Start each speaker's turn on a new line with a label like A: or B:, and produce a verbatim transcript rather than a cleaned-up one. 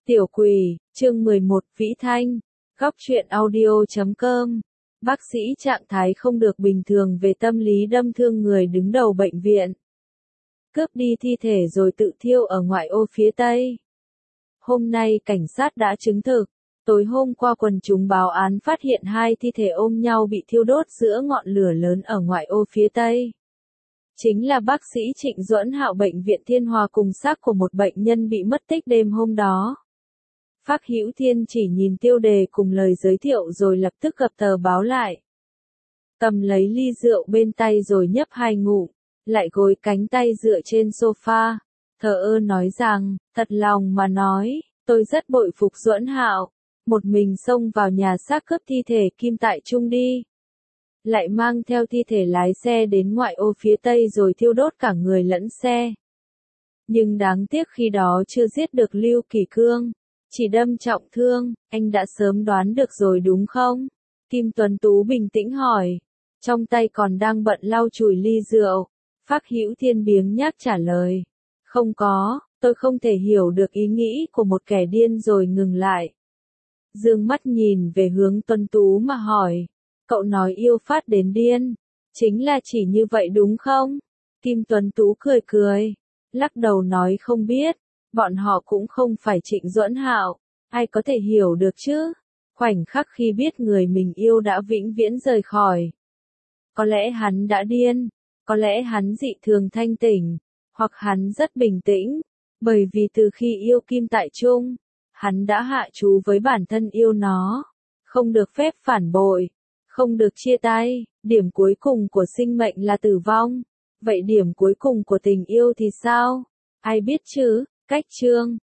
A: Tiểu quỷ, chương mười một, Vĩ Thanh, góc truyện audio chấm com. Bác sĩ trạng thái không được bình thường về tâm lý đâm thương người đứng đầu bệnh viện. Cướp đi thi thể rồi tự thiêu ở ngoại ô phía Tây. Hôm nay cảnh sát đã chứng thực, tối hôm qua quần chúng báo án phát hiện hai thi thể ôm nhau bị thiêu đốt giữa ngọn lửa lớn ở ngoại ô phía Tây. Chính là bác sĩ Trịnh Duẫn Hạo bệnh viện Thiên Hòa cùng xác của một bệnh nhân bị mất tích đêm hôm đó. Phác Hữu Thiên chỉ nhìn tiêu đề cùng lời giới thiệu rồi lập tức gập tờ báo lại. Cầm lấy ly rượu bên tay rồi nhấp hai ngụm, lại gối cánh tay dựa trên sofa, thờ ơ nói rằng, thật lòng mà nói, tôi rất bội phục Duẫn Hạo, một mình xông vào nhà xác cướp thi thể Kim Tại Trung đi. Lại mang theo thi thể lái xe đến ngoại ô phía Tây rồi thiêu đốt cả người lẫn xe. Nhưng đáng tiếc khi đó chưa giết được Lưu Kỳ Cương, chỉ đâm trọng thương, anh đã sớm đoán được rồi đúng không? Kim Tuấn Tú bình tĩnh hỏi, trong tay còn đang bận lau chùi ly rượu. Phác Hữu Thiên biếng nhác trả lời, không có, tôi không thể hiểu được ý nghĩ của một kẻ điên rồi ngừng lại. Dương mắt nhìn về hướng Tuấn Tú mà hỏi, cậu nói yêu phát đến điên, chính là chỉ như vậy đúng không? Kim Tuấn Tú cười cười, lắc đầu nói không biết, bọn họ cũng không phải Trịnh Duẫn Hạo, ai có thể hiểu được chứ? Khoảnh khắc khi biết người mình yêu đã vĩnh viễn rời khỏi. Có lẽ hắn đã điên, có lẽ hắn dị thường thanh tỉnh, hoặc hắn rất bình tĩnh, bởi vì từ khi yêu Kim Tại Trung, hắn đã hạ chú với bản thân yêu nó, không được phép phản bội, không được chia tay, điểm cuối cùng của sinh mệnh là tử vong, vậy điểm cuối cùng của tình yêu thì sao? Ai biết chứ? Cách chương